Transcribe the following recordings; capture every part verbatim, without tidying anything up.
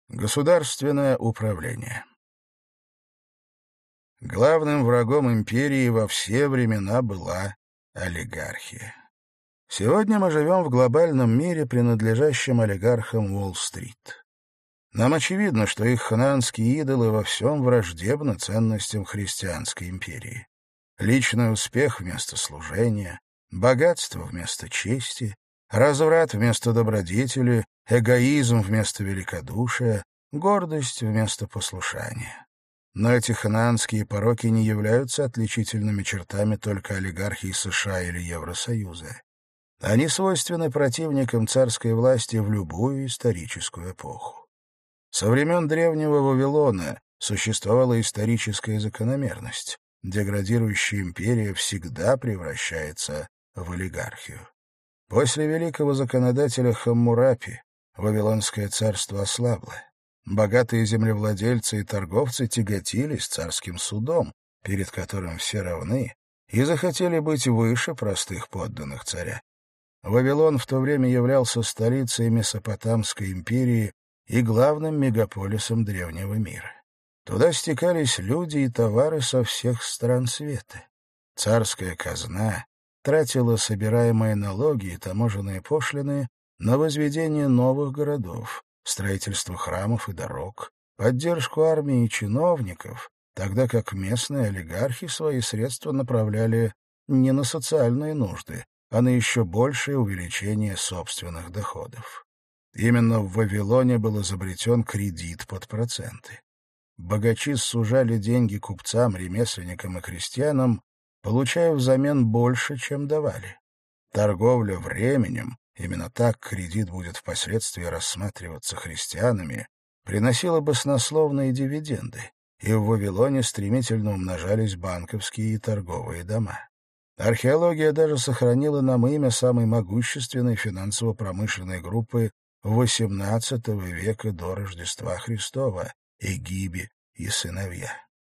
Государственное управление. Главным врагом империи во все времена была олигархия. Сегодня мы живем в глобальном мире, принадлежащем олигархам Уолл-стрит. Нам очевидно, что их ханаанские идолы во всем враждебны ценностям христианской империи. Личный успех вместо служения, богатство вместо чести, разврат вместо добродетели, эгоизм вместо великодушия, гордость вместо послушания. Но эти ханаанские пороки не являются отличительными чертами только олигархии США или Евросоюза. Они свойственны противникам царской власти в любую историческую эпоху. Со времен древнего Вавилона существовала историческая закономерность. Деградирующая империя всегда превращается в олигархию. После великого законодателя Хаммурапи Вавилонское царство ослабло. Богатые землевладельцы и торговцы тяготились царским судом, перед которым все равны, и захотели быть выше простых подданных царя. Вавилон в то время являлся столицей Месопотамской империи и главным мегаполисом древнего мира. Туда стекались люди и товары со всех стран света. Царская казна тратила собираемые налоги и таможенные пошлины на возведение новых городов, строительство храмов и дорог, поддержку армии и чиновников, тогда как местные олигархи свои средства направляли не на социальные нужды, а на еще большее увеличение собственных доходов. Именно в Вавилоне был изобретен кредит под проценты. Богачи сужали деньги купцам, ремесленникам и крестьянам, получая взамен больше, чем давали. Торговля временем, именно так кредит будет впоследствии рассматриваться христианами, приносила баснословные дивиденды, и в Вавилоне стремительно умножались банковские и торговые дома. Археология даже сохранила нам имя самой могущественной финансово-промышленной группы восемнадцатого века до Рождества Христова — Эгиби и сыновья.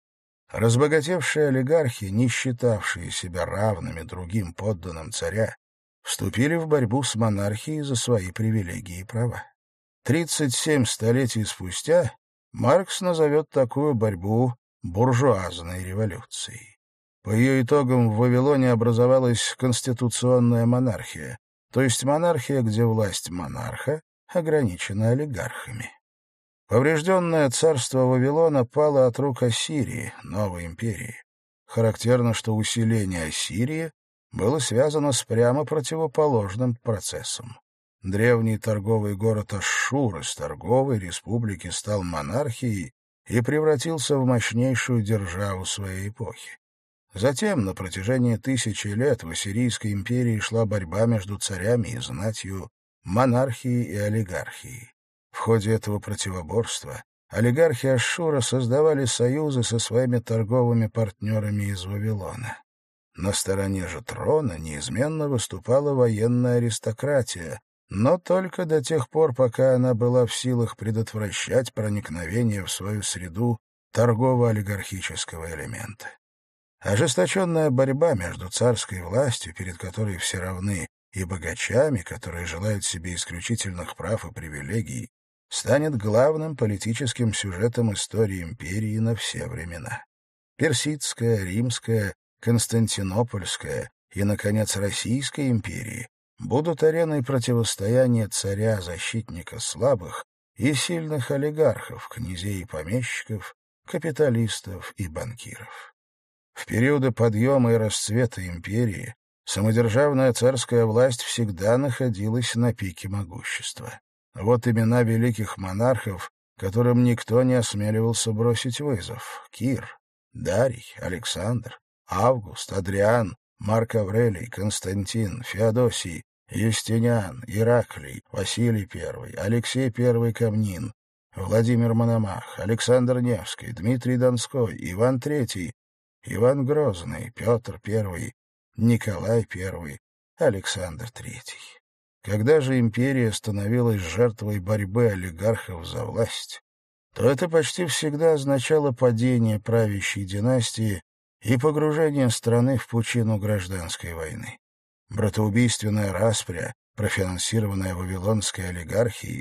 Разбогатевшие олигархи, не считавшие себя равными другим подданным царя, вступили в борьбу с монархией за свои привилегии и права. тридцать семь столетий спустя Маркс назовет такую борьбу буржуазной революцией. По ее итогам в Вавилоне образовалась конституционная монархия, то есть монархия, где власть монарха ограничена олигархами. Поврежденное царство Вавилона пало от рук Ассирии, новой империи. Характерно, что усиление Ассирии было связано с прямо противоположным процессом. Древний торговый город Ашшур из торговой республики стал монархией и превратился в мощнейшую державу своей эпохи. Затем, на протяжении тысячи лет, в Ассирийской империи шла борьба между царями и знатью, монархией и олигархией. В ходе этого противоборства олигархи Ашшура создавали союзы со своими торговыми партнерами из Вавилона. На стороне же трона неизменно выступала военная аристократия, но только до тех пор, пока она была в силах предотвращать проникновение в свою среду торгово-олигархического элемента. Ожесточенная борьба между царской властью, перед которой все равны, и богачами, которые желают себе исключительных прав и привилегий, станет главным политическим сюжетом истории империи на все времена. Персидская, римская, Константинопольская и, наконец, Российская империи будут ареной противостояния царя-защитника слабых и сильных олигархов, князей и помещиков, капиталистов и банкиров. В периоды подъема и расцвета империи самодержавная царская власть всегда находилась на пике могущества. Вот имена великих монархов, которым никто не осмеливался бросить вызов: Кир, Дарий, Александр, Август, Адриан, Марк Аврелий, Константин, Феодосий, Юстиниан, Ираклий, Василий Первый, Алексей Первый Камнин, Владимир Мономах, Александр Невский, Дмитрий Донской, Иван Третий, Иван Грозный, Петр Первый, Николай Первый, Александр Третий. Когда же империя становилась жертвой борьбы олигархов за власть, то это почти всегда означало падение правящей династии и погружение страны в пучину гражданской войны. Братоубийственная распря, профинансированная вавилонской олигархией,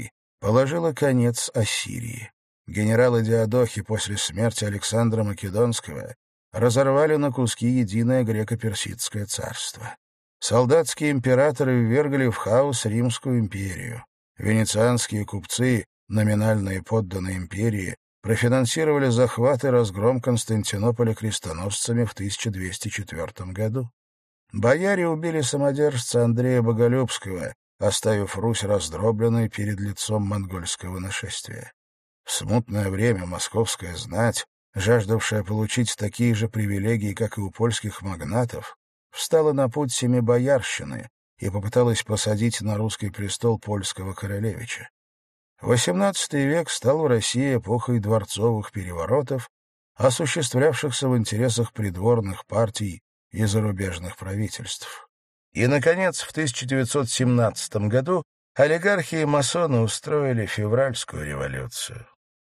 положила конец Ассирии. Генералы Диадохи после смерти Александра Македонского разорвали на куски единое греко-персидское царство. Солдатские императоры ввергли в хаос Римскую империю. Венецианские купцы, номинальные подданные империи, профинансировали захват и разгром Константинополя крестоносцами в тысяча двести четвёртом году. Бояре убили самодержца Андрея Боголюбского, оставив Русь раздробленной перед лицом монгольского нашествия. В смутное время московская знать, жаждавшая получить такие же привилегии, как и у польских магнатов, встала на путь семибоярщины и попыталась посадить на русский престол польского королевича. восемнадцатый век стал в России эпохой дворцовых переворотов, осуществлявшихся в интересах придворных партий и зарубежных правительств. И, наконец, в тысяча девятьсот семнадцатом году олигархи и масоны устроили февральскую революцию.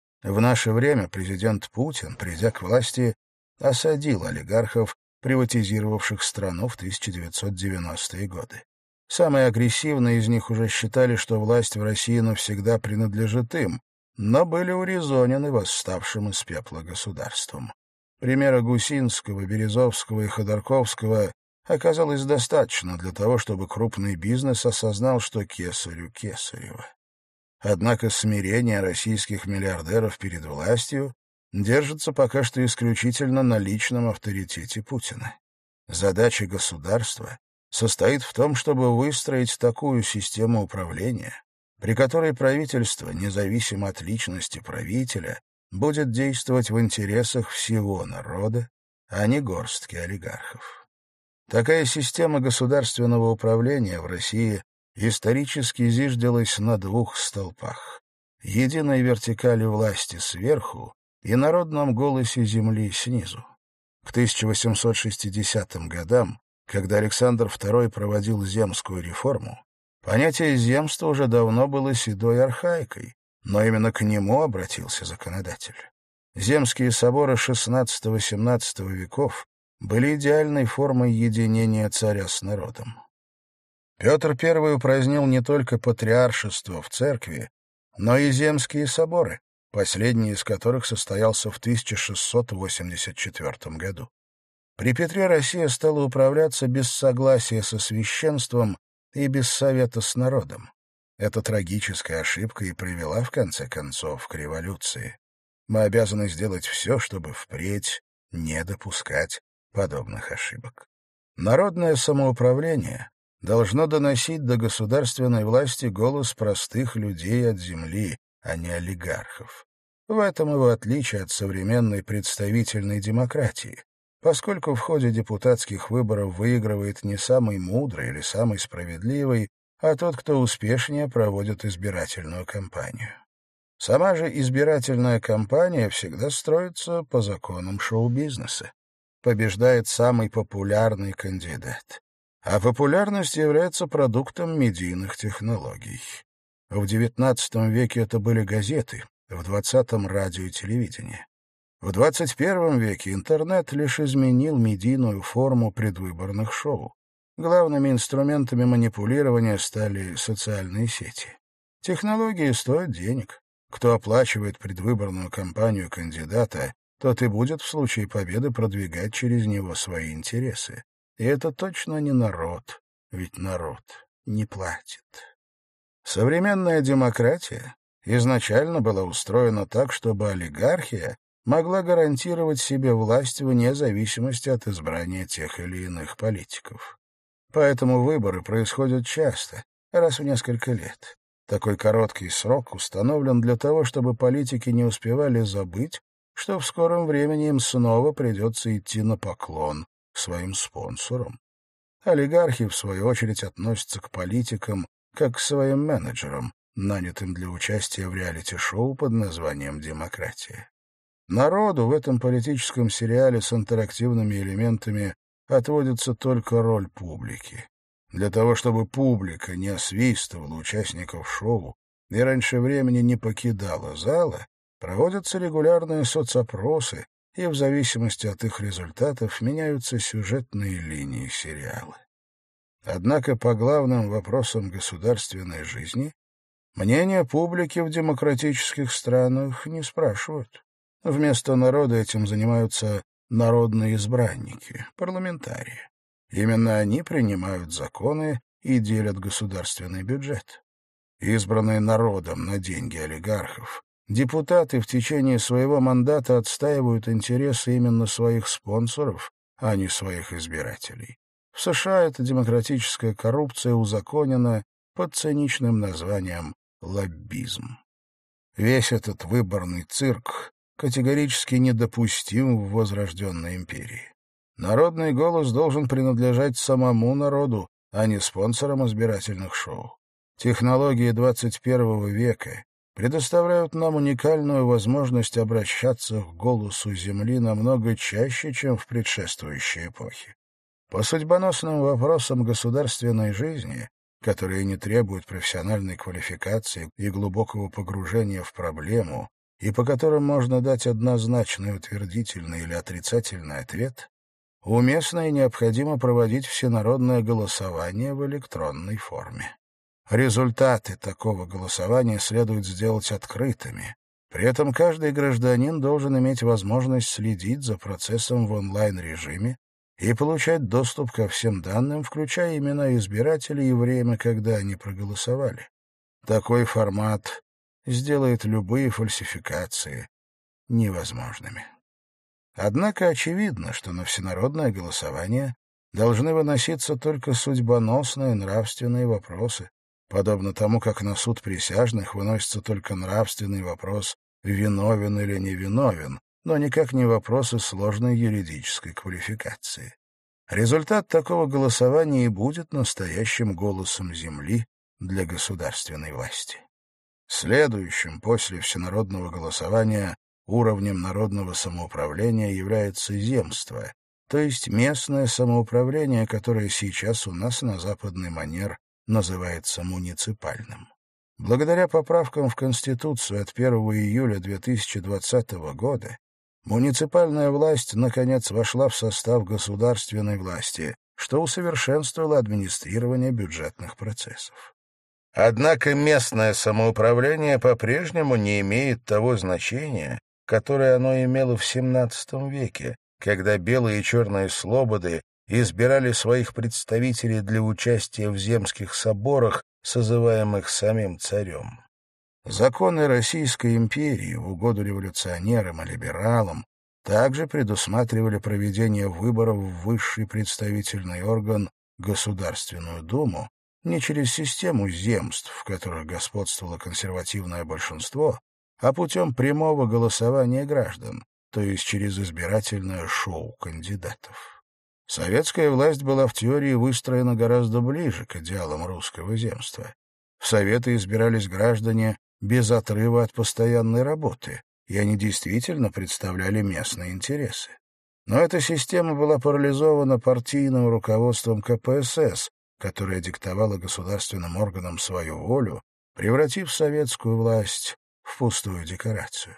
В наше время президент Путин, придя к власти, осадил олигархов, приватизировавших страну в тысяча девятьсот девяностые годы. Самые агрессивные из них уже считали, что власть в России навсегда принадлежит им, но были урезонены восставшим из пепла государством. Примера Гусинского, Березовского и Ходорковского оказалось достаточно для того, чтобы крупный бизнес осознал, что кесарю кесарево. Однако смирение российских миллиардеров перед властью держится пока что исключительно на личном авторитете Путина. Задача государства состоит в том, чтобы выстроить такую систему управления, при которой правительство, независимо от личности правителя, будет действовать в интересах всего народа, а не горстки олигархов. Такая система государственного управления в России исторически зиждилась на двух столпах: единой вертикали власти сверху и народном голосе земли снизу. К тысяча восемьсот шестидесятым годам, когда Александр второй проводил земскую реформу, понятие земства уже давно было седой архаикой, но именно к нему обратился законодатель. Земские соборы шестнадцатого-семнадцатого веков были идеальной формой единения царя с народом. Петр Первый упразднил не только патриаршество в церкви, но и земские соборы, последний из которых состоялся в тысяча шестьсот восемьдесят четвёртом году. При Петре Россия стала управляться без согласия со священством и без совета с народом. Эта трагическая ошибка и привела, в конце концов, к революции. Мы обязаны сделать все, чтобы впредь не допускать подобных ошибок. Народное самоуправление должно доносить до государственной власти голос простых людей от земли, а не олигархов. В этом его отличие от современной представительной демократии, поскольку в ходе депутатских выборов выигрывает не самый мудрый или самый справедливый, а тот, кто успешнее проводит избирательную кампанию. Сама же избирательная кампания всегда строится по законам шоу-бизнеса. Побеждает самый популярный кандидат. А популярность является продуктом медийных технологий. В девятнадцатом веке это были газеты, в двадцатом — радио и телевидение. В двадцать первом веке интернет лишь изменил медийную форму предвыборных шоу. Главными инструментами манипулирования стали социальные сети. Технологии стоят денег. Кто оплачивает предвыборную кампанию кандидата, тот и будет в случае победы продвигать через него свои интересы. И это точно не народ, ведь народ не платит. Современная демократия изначально была устроена так, чтобы олигархия могла гарантировать себе власть вне зависимости от избрания тех или иных политиков. Поэтому выборы происходят часто, раз в несколько лет. Такой короткий срок установлен для того, чтобы политики не успевали забыть, что в скором времени им снова придется идти на поклон к своим спонсорам. Олигархи, в свою очередь, относятся к политикам как к своим менеджерам, нанятым для участия в реалити-шоу под названием «Демократия». Народу в этом политическом сериале с интерактивными элементами отводится только роль публики. Для того, чтобы публика не освистывала участников шоу и раньше времени не покидала зала, проводятся регулярные соцопросы, и в зависимости от их результатов меняются сюжетные линии сериала. Однако по главным вопросам государственной жизни Мнение публики в демократических странах не спрашивают. Вместо народа этим занимаются народные избранники, парламентарии. Именно они принимают законы и делят государственный бюджет. Избранные народом на деньги олигархов, депутаты в течение своего мандата отстаивают интересы именно своих спонсоров, а не своих избирателей. В США эта демократическая коррупция узаконена под циничным названием лоббизм. Весь этот выборный цирк категорически недопустим в возрожденной империи. Народный голос должен принадлежать самому народу, а не спонсорам избирательных шоу. Технологии двадцать первого века предоставляют нам уникальную возможность обращаться к голосу Земли намного чаще, чем в предшествующей эпохе. По судьбоносным вопросам государственной жизни, которые не требуют профессиональной квалификации и глубокого погружения в проблему, и по которым можно дать однозначный утвердительный или отрицательный ответ, уместно и необходимо проводить всенародное голосование в электронной форме. Результаты такого голосования следует сделать открытыми. При этом каждый гражданин должен иметь возможность следить за процессом в онлайн-режиме и получать доступ ко всем данным, включая имена избирателей и время, когда они проголосовали. Такой формат сделает любые фальсификации невозможными. Однако очевидно, что на всенародное голосование должны выноситься только судьбоносные нравственные вопросы, подобно тому, как на суд присяжных выносится только нравственный вопрос, виновен или невиновен, но никак не вопросы сложной юридической квалификации. Результат такого голосования и будет настоящим голосом земли для государственной власти. Следующим после всенародного голосования уровнем народного самоуправления является земство, то есть местное самоуправление, которое сейчас у нас на западный манер называется муниципальным. Благодаря поправкам в Конституцию от первого июля две тысячи двадцатого года муниципальная власть, наконец, вошла в состав государственной власти, что усовершенствовало администрирование бюджетных процессов. Однако местное самоуправление по-прежнему не имеет того значения, которое оно имело в семнадцатом веке, когда белые и черные слободы избирали своих представителей для участия в земских соборах, созываемых самим царем. Законы Российской империи в угоду революционерам и либералам также предусматривали проведение выборов в высший представительный орган Государственную Думу не через систему земств, в которых господствовало консервативное большинство, а путем прямого голосования граждан, то есть через избирательное шоу кандидатов. Советская власть была в теории выстроена гораздо ближе к идеалам русского земства. В Советы избирались граждане без отрыва от постоянной работы, и они действительно представляли местные интересы. Но эта система была парализована партийным руководством ка пэ эс эс, которое диктовало государственным органам свою волю, превратив советскую власть в пустую декорацию.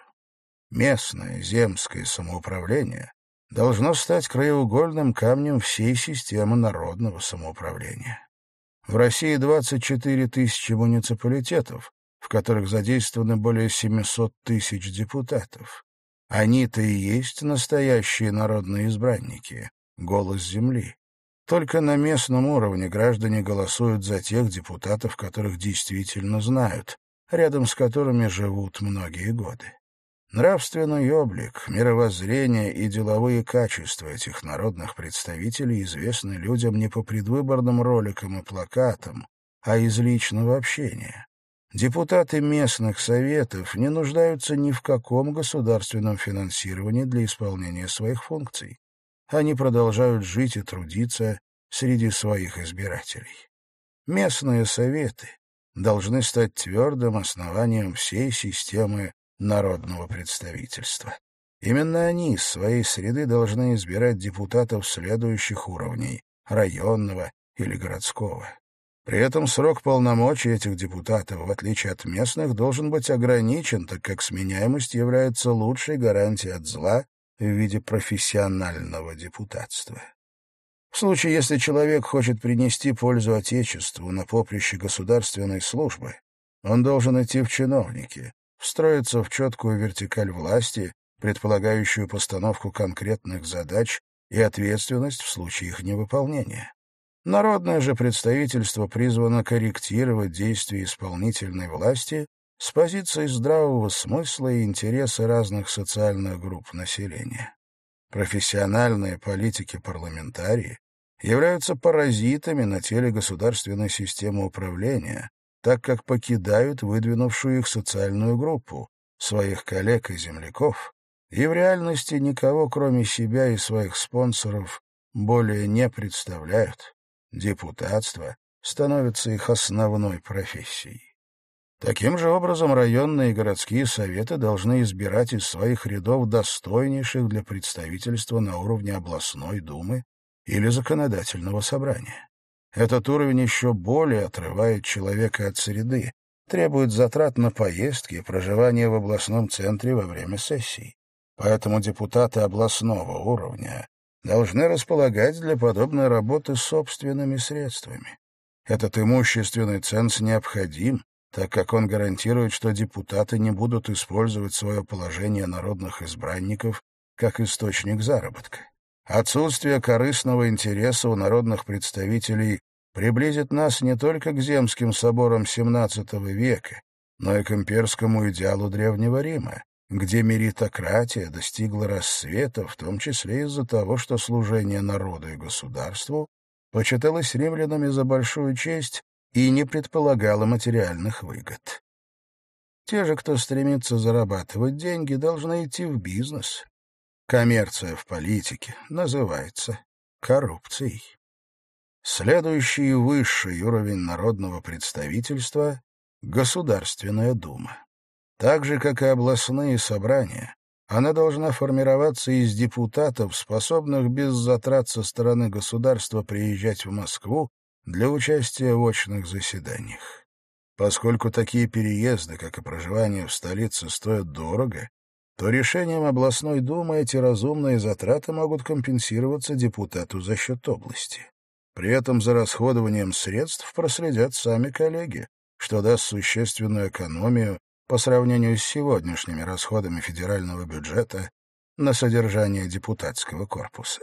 Местное земское самоуправление должно стать краеугольным камнем всей системы народного самоуправления. В России двадцать четыре тысячи муниципалитетов, в которых задействованы более семьсот тысяч депутатов. Они-то и есть настоящие народные избранники, голос земли. Только на местном уровне граждане голосуют за тех депутатов, которых действительно знают, рядом с которыми живут многие годы. Нравственный облик, мировоззрение и деловые качества этих народных представителей известны людям не по предвыборным роликам и плакатам, а из личного общения. Депутаты местных советов не нуждаются ни в каком государственном финансировании для исполнения своих функций. Они продолжают жить и трудиться среди своих избирателей. Местные советы должны стать твердым основанием всей системы народного представительства. Именно они из своей среды должны избирать депутатов следующих уровней — районного или городского. При этом срок полномочий этих депутатов, в отличие от местных, должен быть ограничен, так как сменяемость является лучшей гарантией от зла в виде профессионального депутатства. В случае, если человек хочет принести пользу Отечеству на поприще государственной службы, Он должен идти в чиновники, встроиться в четкую вертикаль власти, предполагающую постановку конкретных задач и ответственность в случае их невыполнения. Народное же представительство призвано корректировать действия исполнительной власти с позиции здравого смысла и интереса разных социальных групп населения. Профессиональные политики-парламентарии являются паразитами на теле государственной системы управления, так как покидают выдвинувшую их социальную группу, своих коллег и земляков, и в реальности никого, кроме себя и своих спонсоров, более не представляют. Депутатство становится их основной профессией. Таким же образом районные и городские советы должны избирать из своих рядов достойнейших для представительства на уровне областной думы или законодательного собрания. Этот уровень еще более отрывает человека от среды, требует затрат на поездки и проживание в областном центре во время сессий. Поэтому депутаты областного уровня должны располагать для подобной работы собственными средствами. Этот имущественный ценз необходим, так как он гарантирует, что депутаты не будут использовать свое положение народных избранников как источник заработка. Отсутствие корыстного интереса у народных представителей приблизит нас не только к земским соборам семнадцатого века, но и к имперскому идеалу Древнего Рима, где меритократия достигла расцвета, в том числе из-за того, что служение народу и государству почиталось римлянами за большую честь и не предполагало материальных выгод. Те же, кто стремится зарабатывать деньги, должны идти в бизнес. Коммерция в политике называется коррупцией. Следующий высший уровень народного представительства — Государственная дума. Так же, как и областные собрания, она должна формироваться из депутатов, способных без затрат со стороны государства приезжать в Москву для участия в очных заседаниях. Поскольку такие переезды, как и проживание в столице, стоят дорого, то решением областной думы эти разумные затраты могут компенсироваться депутату за счет области. При этом за расходованием средств проследят сами коллеги, что даст существенную экономию по сравнению с сегодняшними расходами федерального бюджета на содержание депутатского корпуса.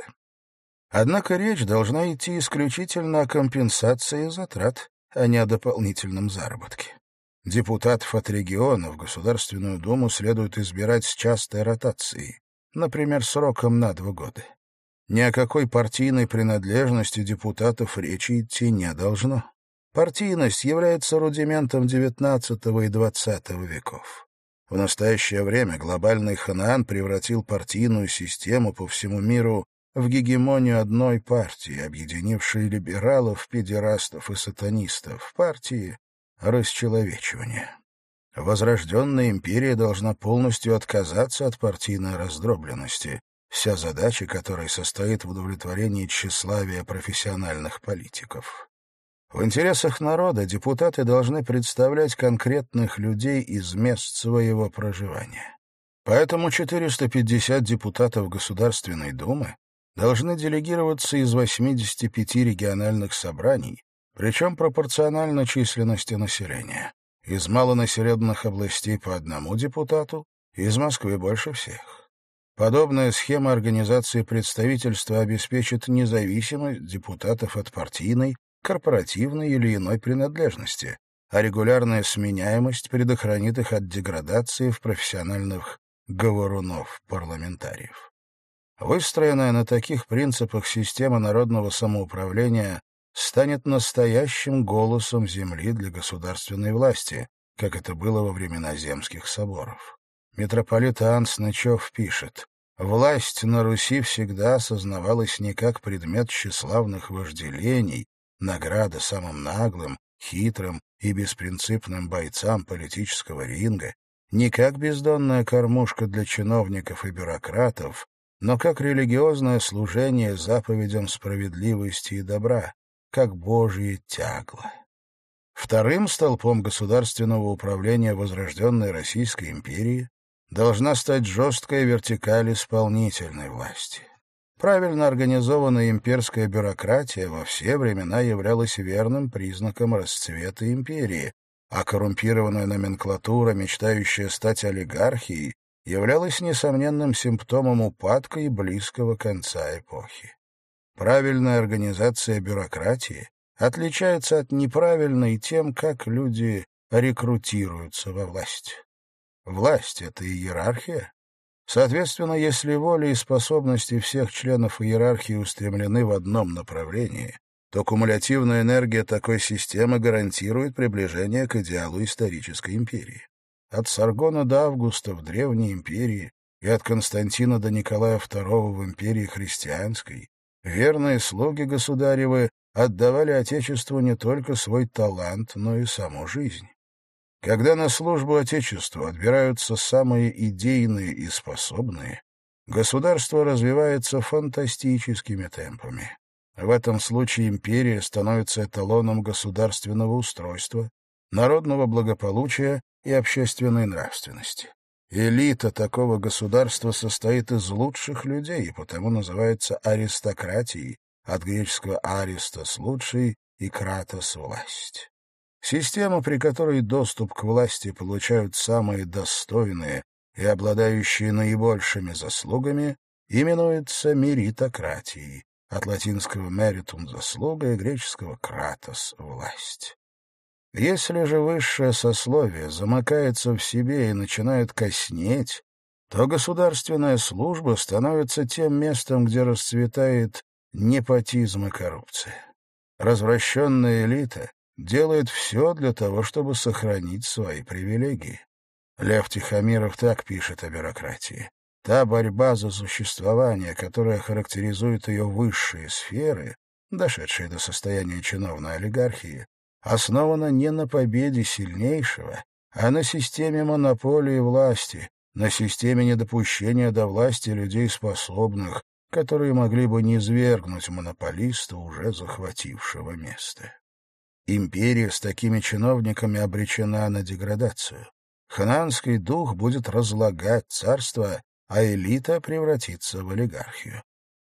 Однако речь должна идти исключительно о компенсации затрат, а не о дополнительном заработке. Депутатов от региона в Государственную Думу следует избирать с частой ротацией, например, сроком на два года. Ни о какой партийной принадлежности депутатов речи идти не должно. Партийность является рудиментом девятнадцатого и двадцатого веков. В настоящее время глобальный Ханаан превратил партийную систему по всему миру в гегемонию одной партии, объединившей либералов, педерастов и сатанистов, партии расчеловечивания. Возрожденная империя должна полностью отказаться от партийной раздробленности, вся задача которой состоит в удовлетворении тщеславия профессиональных политиков. В интересах народа депутаты должны представлять конкретных людей из мест своего проживания. Поэтому четыреста пятьдесят депутатов Государственной Думы должны делегироваться из восьмидесяти пяти региональных собраний, причем пропорционально численности населения. Из малонаселенных областей по одному депутату, из Москвы больше всех. Подобная схема организации представительства обеспечит независимость депутатов от партийной, корпоративной или иной принадлежности, а регулярная сменяемость предохранит их от деградации в профессиональных говорунов-парламентариев. Выстроенная на таких принципах система народного самоуправления станет настоящим голосом земли для государственной власти, как это было во времена земских соборов. Митрополит Иоанн Снычев пишет: «Власть на Руси всегда осознавалась не как предмет тщеславных вожделений, награда самым наглым, хитрым и беспринципным бойцам политического ринга, не как бездонная кормушка для чиновников и бюрократов, но как религиозное служение заповедям справедливости и добра, как Божье тягло». Вторым столпом государственного управления возрожденной Российской империи должна стать жесткая вертикаль исполнительной власти. Правильно организованная имперская бюрократия во все времена являлась верным признаком расцвета империи, а коррумпированная номенклатура, мечтающая стать олигархией, являлась несомненным симптомом упадка и близкого конца эпохи. Правильная организация бюрократии отличается от неправильной тем, как люди рекрутируются во власть. Власть — это иерархия. Соответственно, если воля и способности всех членов иерархии устремлены в одном направлении, то кумулятивная энергия такой системы гарантирует приближение к идеалу исторической империи. От Саргона до Августа в Древней империи и от Константина до Николая второго в империи христианской верные слуги государевы отдавали Отечеству не только свой талант, но и саму жизнь. Когда на службу Отечеству отбираются самые идейные и способные, государство развивается фантастическими темпами. В этом случае империя становится эталоном государственного устройства, народного благополучия и общественной нравственности. Элита такого государства состоит из лучших людей и потому называется аристократией, от греческого «аристос» — лучший и «кратос» — власть. Система, при которой доступ к власти получают самые достойные и обладающие наибольшими заслугами, именуется меритократией, от латинского «meritum» — заслуга и греческого «кратос» — власть. Если же высшее сословие замыкается в себе и начинает коснеть, то государственная служба становится тем местом, где расцветает непотизм и коррупция. Развращенная элита делает все для того, чтобы сохранить свои привилегии. Лев Тихомиров так пишет о бюрократии. Та борьба за существование, которая характеризует ее высшие сферы, дошедшие до состояния чиновной олигархии, основана не на победе сильнейшего, а на системе монополии власти, на системе недопущения до власти людей способных, которые могли бы низвергнуть монополиста, уже захватившего место. Империя с такими чиновниками обречена на деградацию. Ханаанский дух будет разлагать царство, а элита превратится в олигархию.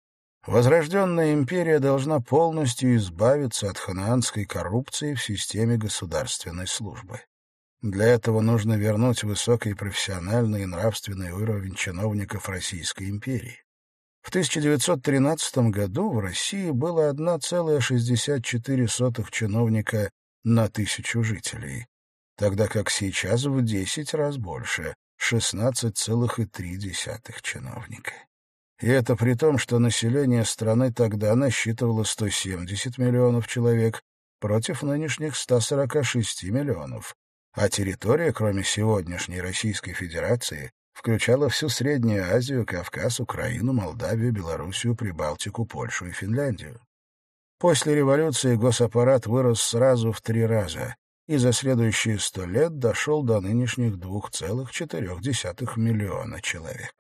Возрожденная империя должна полностью избавиться от ханаанской коррупции в системе государственной службы. Для этого нужно вернуть высокий профессиональный и нравственный уровень чиновников Российской империи. В тысяча девятьсот тринадцатом году в России было одна целая шестьдесят четыре сотых чиновника на тысячу жителей, тогда как сейчас в десять раз больше — шестнадцать целых три десятых чиновника. И это при том, что население страны тогда насчитывало сто семьдесят миллионов человек против нынешних ста сорока шести миллионов, а территория, кроме сегодняшней Российской Федерации, включала всю Среднюю Азию, Кавказ, Украину, Молдавию, Белоруссию, Прибалтику, Польшу и Финляндию. После революции госаппарат вырос сразу в три раза и за следующие сто лет дошел до нынешних двух целых четырех десятых миллиона человек.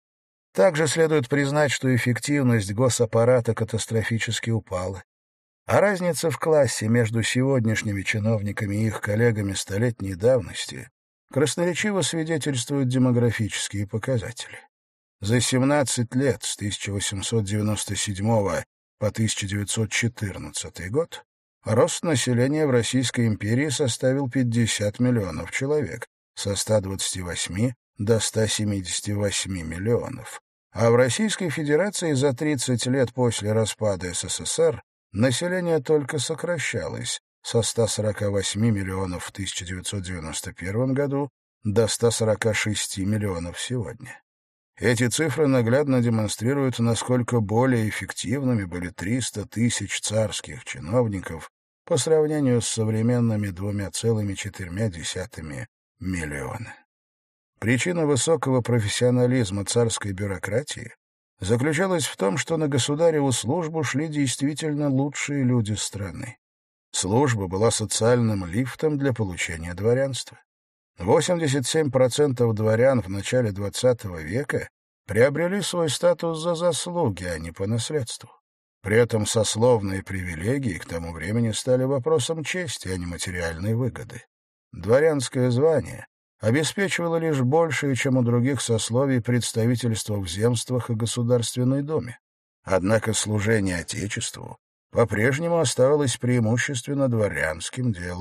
Также следует признать, что эффективность госаппарата катастрофически упала, а разница в классе между сегодняшними чиновниками и их коллегами столетней давности красноречиво свидетельствуют демографические показатели. За семнадцать лет, с тысяча восемьсот девяносто седьмого по тысяча девятьсот четырнадцатый год, рост населения в Российской империи составил пятьдесят миллионов человек, со ста двадцати восьми до ста семидесяти восьми миллионов. А в Российской Федерации за тридцать лет после распада СССР население только сокращалось со ста сорока восьми миллионов в тысяча девятьсот девяносто первом году до ста сорока шести миллионов сегодня. Эти цифры наглядно демонстрируют, насколько более эффективными были триста тысяч царских чиновников по сравнению с современными двумя целыми четырьмя десятыми миллиона. Причина высокого профессионализма царской бюрократии заключалась в том, что на государеву службу шли действительно лучшие люди страны. Служба была социальным лифтом для получения дворянства. восемьдесят семь процентов дворян в начале двадцатого века приобрели свой статус за заслуги, а не по наследству. При этом сословные привилегии к тому времени стали вопросом чести, а не материальной выгоды. Дворянское звание обеспечивало лишь большее, чем у других сословий, представительство в земствах и Государственной Думе. Однако служение Отечеству по-прежнему оставалось преимущественно дворянским делом,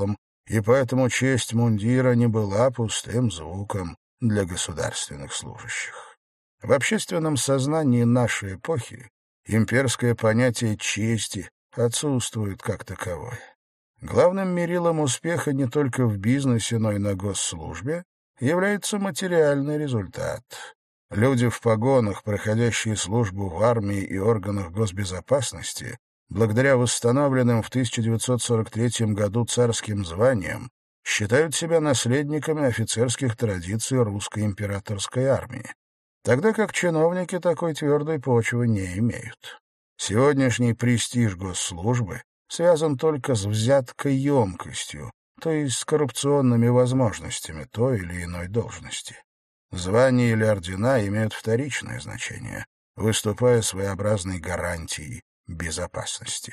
и поэтому честь мундира не была пустым звуком для государственных служащих. В общественном сознании нашей эпохи имперское понятие чести отсутствует как таковое. Главным мерилом успеха не только в бизнесе, но и на госслужбе является материальный результат. Люди в погонах, проходящие службу в армии и органах госбезопасности, благодаря восстановленным в тысяча девятьсот сорок третьем году царским званиям, считают себя наследниками офицерских традиций русской императорской армии, тогда как чиновники такой твердой почвы не имеют. Сегодняшний престиж госслужбы связан только с взяткой емкостью, то есть с коррупционными возможностями той или иной должности. Звания или ордена имеют вторичное значение, выступая своеобразной гарантией безопасности.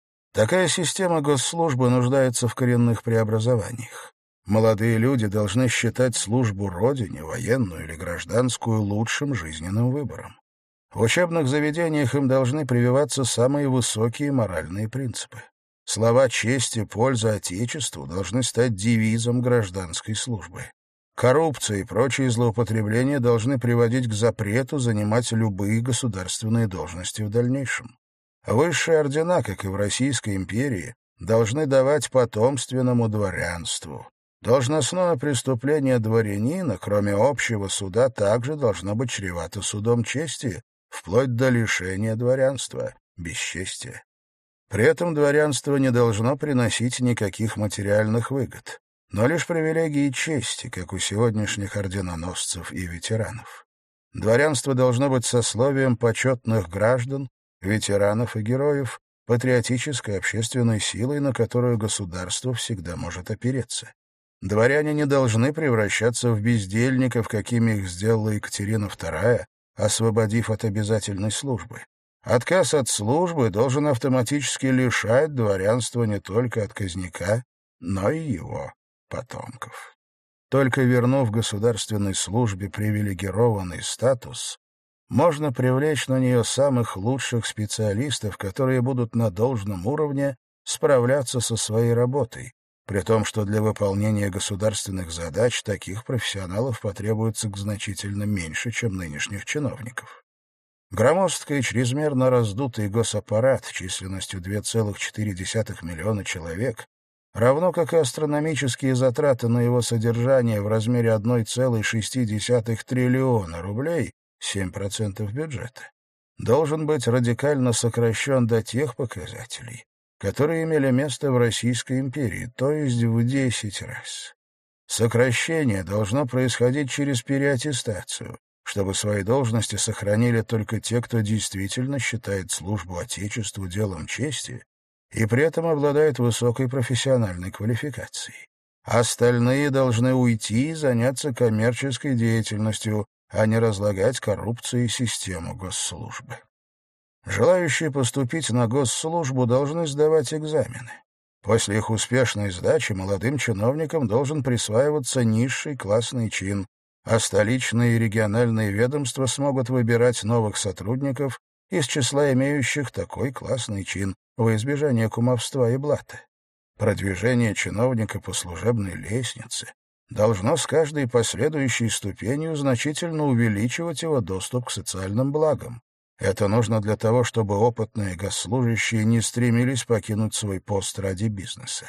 Такая система госслужбы нуждается в коренных преобразованиях. Молодые люди должны считать службу Родине, военную или гражданскую, лучшим жизненным выбором. В учебных заведениях им должны прививаться самые высокие моральные принципы. Слова чести, польза Отечеству должны стать девизом гражданской службы. Коррупция и прочие злоупотребления должны приводить к запрету занимать любые государственные должности в дальнейшем. Высшие ордена, как и в Российской империи, должны давать потомственному дворянству. Должностное преступление дворянина, кроме общего суда, также должно быть чревато судом чести, вплоть до лишения дворянства, бесчестия. При этом дворянство не должно приносить никаких материальных выгод, но лишь привилегии чести, как у сегодняшних орденоносцев и ветеранов. Дворянство должно быть сословием почетных граждан, ветеранов и героев, патриотической общественной силой, на которую государство всегда может опереться. Дворяне не должны превращаться в бездельников, какими их сделала Екатерина вторая, освободив от обязательной службы. Отказ от службы должен автоматически лишать дворянства не только отказника, но и его потомков. Только вернув государственной службе привилегированный статус, можно привлечь на нее самых лучших специалистов, которые будут на должном уровне справляться со своей работой, при том, что для выполнения государственных задач таких профессионалов потребуется значительно меньше, чем нынешних чиновников. Громоздкий и чрезмерно раздутый госаппарат численностью два целых четыре десятых миллиона человек, равно как и астрономические затраты на его содержание в размере одна целая шесть десятых триллиона рублей, семь процентов бюджета, должен быть радикально сокращен до тех показателей, которые имели место в Российской империи, то есть в десять раз. Сокращение должно происходить через переаттестацию, чтобы свои должности сохранили только те, кто действительно считает службу Отечеству делом чести и при этом обладает высокой профессиональной квалификацией. Остальные должны уйти и заняться коммерческой деятельностью, а не разлагать коррупцией систему госслужбы. Желающие поступить на госслужбу должны сдавать экзамены. После их успешной сдачи молодым чиновникам должен присваиваться низший классный чин, а столичные и региональные ведомства смогут выбирать новых сотрудников из числа имеющих такой классный чин во избежание кумовства и блата. Продвижение чиновника по служебной лестнице должно с каждой последующей ступенью значительно увеличивать его доступ к социальным благам. Это нужно для того, чтобы опытные госслужащие не стремились покинуть свой пост ради бизнеса.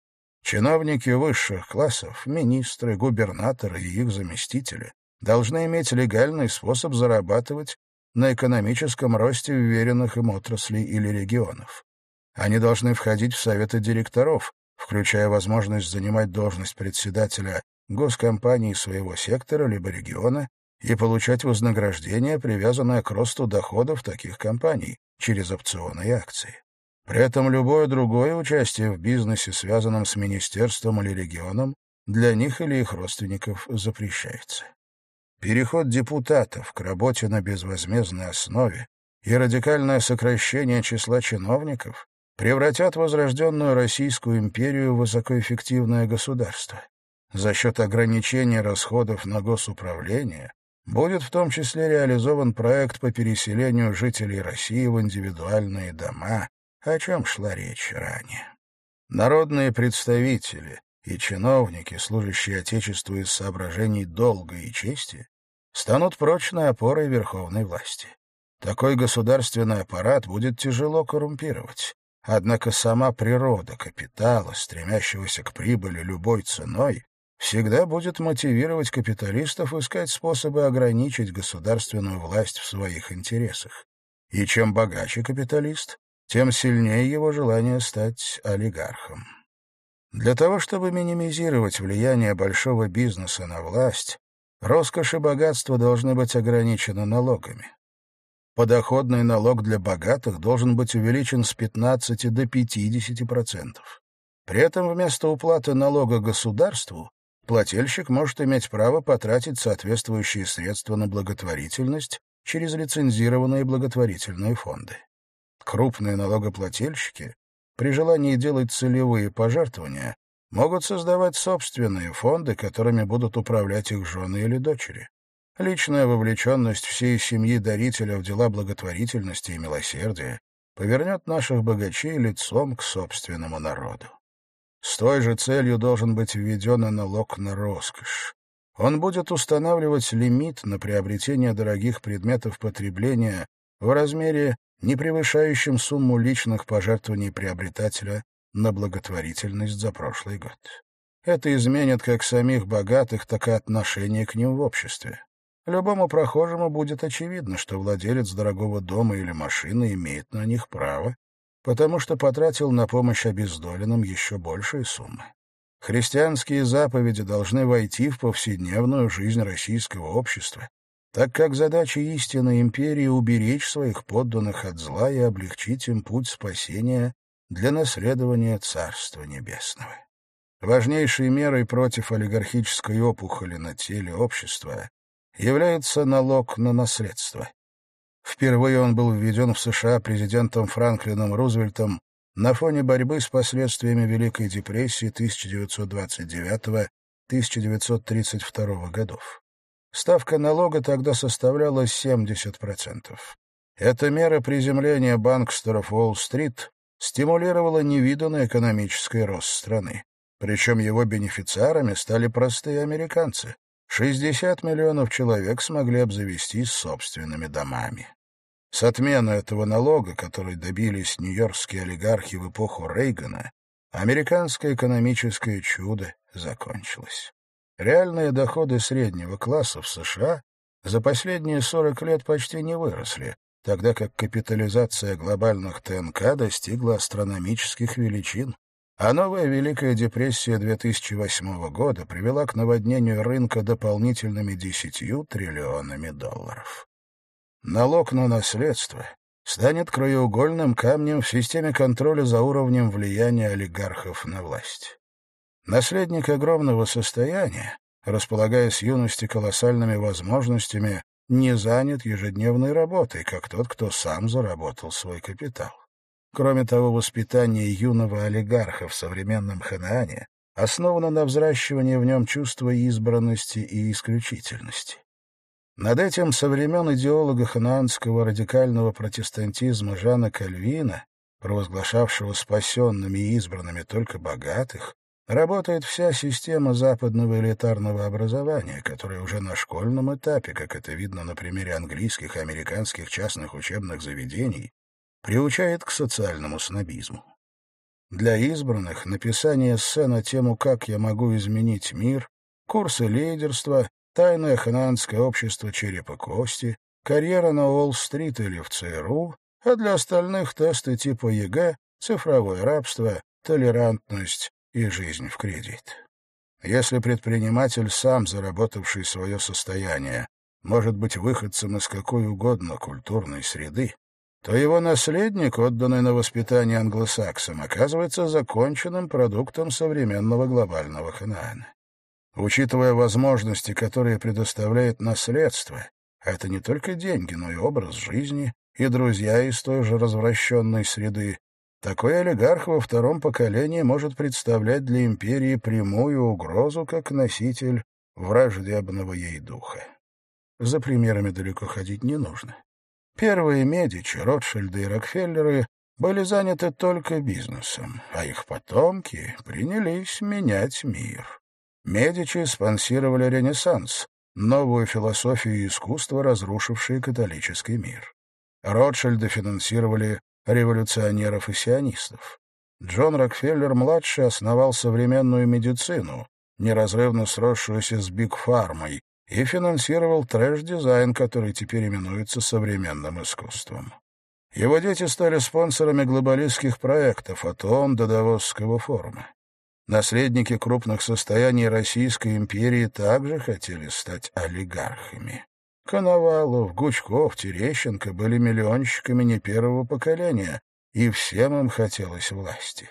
Чиновники высших классов, министры, губернаторы и их заместители должны иметь легальный способ зарабатывать на экономическом росте уверенных им отраслей или регионов. Они должны входить в советы директоров, включая возможность занимать должность председателя госкомпании своего сектора либо региона и получать вознаграждение, привязанное к росту доходов таких компаний через опционы и акции. При этом любое другое участие в бизнесе, связанном с министерством или регионом, для них или их родственников запрещается. Переход депутатов к работе на безвозмездной основе и радикальное сокращение числа чиновников превратят возрожденную Российскую империю в высокоэффективное государство. За счет ограничения расходов на госуправление будет в том числе реализован проект по переселению жителей России в индивидуальные дома, о чем шла речь ранее. Народные представители, и чиновники, служащие Отечеству из соображений долга и чести, станут прочной опорой верховной власти. Такой государственный аппарат будет тяжело коррумпировать. Однако сама природа капитала, стремящегося к прибыли любой ценой, всегда будет мотивировать капиталистов искать способы ограничить государственную власть в своих интересах. И чем богаче капиталист, тем сильнее его желание стать олигархом. Для того, чтобы минимизировать влияние большого бизнеса на власть, роскошь и богатство должны быть ограничены налогами. Подоходный налог для богатых должен быть увеличен с пятнадцати до пятидесяти процентов. При этом вместо уплаты налога государству плательщик может иметь право потратить соответствующие средства на благотворительность через лицензированные благотворительные фонды. Крупные налогоплательщики, при желании делать целевые пожертвования, могут создавать собственные фонды, которыми будут управлять их жены или дочери. Личная вовлеченность всей семьи дарителя в дела благотворительности и милосердия повернет наших богачей лицом к собственному народу. С той же целью должен быть введен и налог на роскошь. Он будет устанавливать лимит на приобретение дорогих предметов потребления в размере, не превышающем сумму личных пожертвований приобретателя на благотворительность за прошлый год. Это изменит как самих богатых, так и отношение к ним в обществе. Любому прохожему будет очевидно, что владелец дорогого дома или машины имеет на них право, потому что потратил на помощь обездоленным еще большие суммы. Христианские заповеди должны войти в повседневную жизнь российского общества, так как задача истинной империи — уберечь своих подданных от зла и облегчить им путь спасения для наследования Царства Небесного. Важнейшей мерой против олигархической опухоли на теле общества является налог на наследство. Впервые он был введен в США президентом Франклином Рузвельтом на фоне борьбы с последствиями Великой депрессии тысяча девятьсот двадцать девятого — тысяча девятьсот тридцать второго годов. Ставка налога тогда составляла семьдесят процентов. Эта мера приземления банкстеров Уолл-стрит стимулировала невиданный экономический рост страны. Причем его бенефициарами стали простые американцы. шестьдесят миллионов человек смогли обзавестись собственными домами. С отменой этого налога, который добились нью-йоркские олигархи в эпоху Рейгана, американское экономическое чудо закончилось. Реальные доходы среднего класса в США за последние сорок лет почти не выросли, тогда как капитализация глобальных ТНК достигла астрономических величин, а новая Великая депрессия две тысячи восьмого года привела к наводнению рынка дополнительными десятью триллионами долларов. Налог на наследство станет краеугольным камнем в системе контроля за уровнем влияния олигархов на власть. Наследник огромного состояния, располагая с юности колоссальными возможностями, не занят ежедневной работой, как тот, кто сам заработал свой капитал. Кроме того, воспитание юного олигарха в современном Ханаане основано на взращивании в нем чувства избранности и исключительности. Над этим со времен идеолога ханаанского радикального протестантизма Жана Кальвина, провозглашавшего спасенными и избранными только богатых, работает вся система западного элитарного образования, которая уже на школьном этапе, как это видно на примере английских и американских частных учебных заведений, приучает к социальному снобизму. Для избранных написание эссе на тему «Как я могу изменить мир», курсы лидерства, тайное ханаанское общество черепа кости, карьера на Уолл-стрит или в ЦРУ, а для остальных тесты типа ЕГЭ, цифровое рабство, толерантность и жизнь в кредит. Если предприниматель, сам заработавший свое состояние, может быть выходцем из какой угодно культурной среды, то его наследник, отданный на воспитание англосаксам, оказывается законченным продуктом современного глобального Ханаана. Учитывая возможности, которые предоставляет наследство, а это не только деньги, но и образ жизни, и друзья из той же развращенной среды, такой олигарх во втором поколении может представлять для империи прямую угрозу как носитель враждебного ей духа. За примерами далеко ходить не нужно. Первые Медичи, Ротшильды и Рокфеллеры были заняты только бизнесом, а их потомки принялись менять мир. Медичи спонсировали Ренессанс, новую философию и искусство, разрушившие католический мир. Ротшильды финансировали революционеров и сионистов. Джон Рокфеллер-младший основал современную медицину, неразрывно сросшуюся с Биг-фармой, и финансировал трэш-дизайн, который теперь именуется современным искусством. Его дети стали спонсорами глобалистских проектов от ООН до Давосского форума. Наследники крупных состояний Российской империи также хотели стать олигархами. Коновалов, Гучков, Терещенко были миллионщиками не первого поколения, и всем им хотелось власти.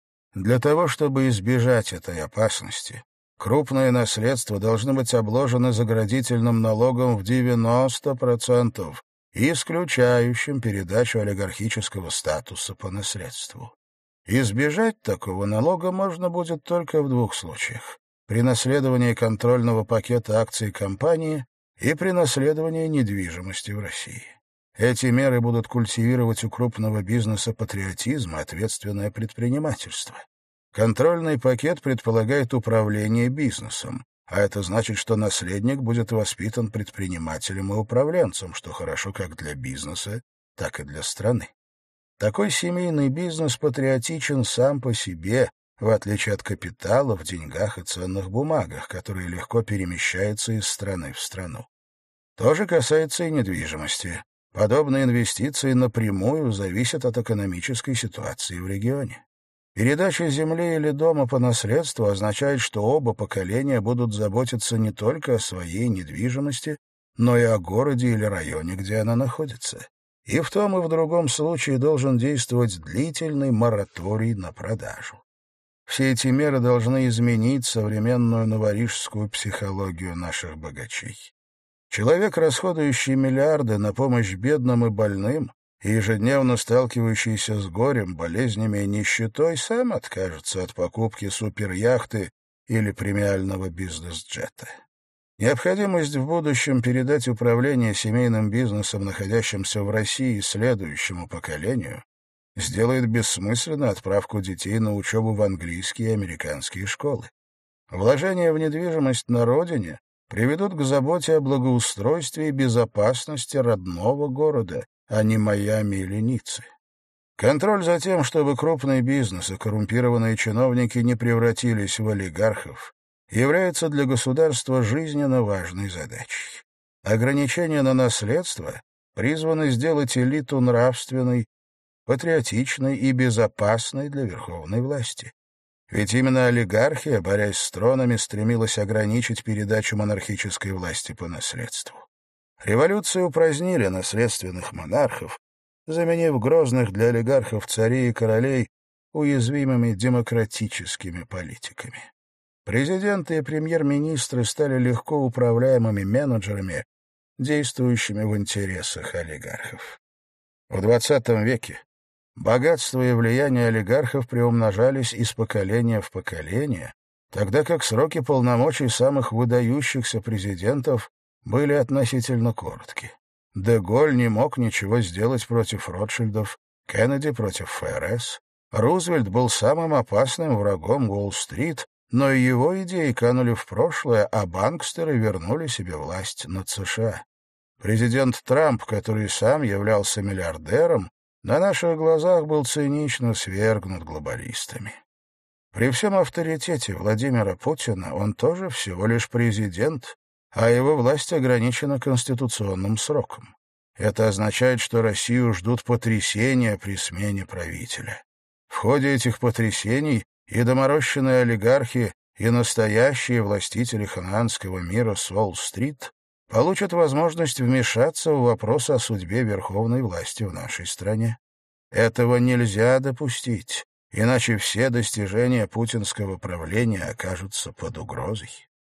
Для того, чтобы избежать этой опасности, крупные наследства должны быть обложены заградительным налогом в девяносто процентов, исключающим передачу олигархического статуса по наследству. Избежать такого налога можно будет только в двух случаях: при наследовании контрольного пакета акций компании и при наследовании недвижимости в России. Эти меры будут культивировать у крупного бизнеса патриотизм и ответственное предпринимательство. Контрольный пакет предполагает управление бизнесом, а это значит, что наследник будет воспитан предпринимателем и управленцем, что хорошо как для бизнеса, так и для страны. Такой семейный бизнес патриотичен сам по себе, в отличие от капитала в деньгах и ценных бумагах, которые легко перемещаются из страны в страну. То же касается и недвижимости. Подобные инвестиции напрямую зависят от экономической ситуации в регионе. Передача земли или дома по наследству означает, что оба поколения будут заботиться не только о своей недвижимости, но и о городе или районе, где она находится. И в том и в другом случае должен действовать длительный мораторий на продажу. Все эти меры должны изменить современную новорижскую психологию наших богачей. Человек, расходующий миллиарды на помощь бедным и больным, и ежедневно сталкивающийся с горем, болезнями и нищетой, сам откажется от покупки суперяхты или премиального бизнес-джета. Необходимость в будущем передать управление семейным бизнесом, находящимся в России, следующему поколению, сделает бессмысленной отправку детей на учебу в английские и американские школы. Вложения в недвижимость на родине приведут к заботе о благоустройстве и безопасности родного города, а не Майами или Ниццы. Контроль за тем, чтобы крупный бизнес и коррумпированные чиновники не превратились в олигархов, является для государства жизненно важной задачей. Ограничения на наследство призваны сделать элиту нравственной, патриотичной и безопасной для верховной власти. Ведь именно олигархия, борясь с тронами, стремилась ограничить передачу монархической власти по наследству. Революции упразднили наследственных монархов, заменив грозных для олигархов царей и королей уязвимыми демократическими политиками. Президенты и премьер-министры стали легко управляемыми менеджерами, действующими в интересах олигархов. В двадцатом веке богатство и влияние олигархов приумножались из поколения в поколение, тогда как сроки полномочий самых выдающихся президентов были относительно коротки. Де-Голь не мог ничего сделать против Ротшильдов, Кеннеди против ФРС. Рузвельт был самым опасным врагом Уолл-стрит, но и его идеи канули в прошлое, а банкстеры вернули себе власть над США. Президент Трамп, который сам являлся миллиардером, на наших глазах был цинично свергнут глобалистами. При всем авторитете Владимира Путина он тоже всего лишь президент, а его власть ограничена конституционным сроком. Это означает, что Россию ждут потрясения при смене правителя. В ходе этих потрясений и доморощенные олигархи, и настоящие властители ханаанского мира с Уолл-стрит получат возможность вмешаться в вопрос о судьбе верховной власти в нашей стране. Этого нельзя допустить, иначе все достижения путинского правления окажутся под угрозой.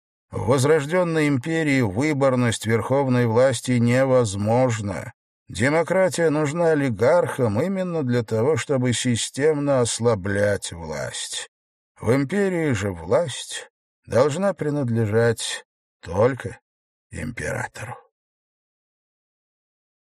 В возрожденной империи выборность верховной власти невозможна. Демократия нужна олигархам именно для того, чтобы системно ослаблять власть. В империи же власть должна принадлежать только императору.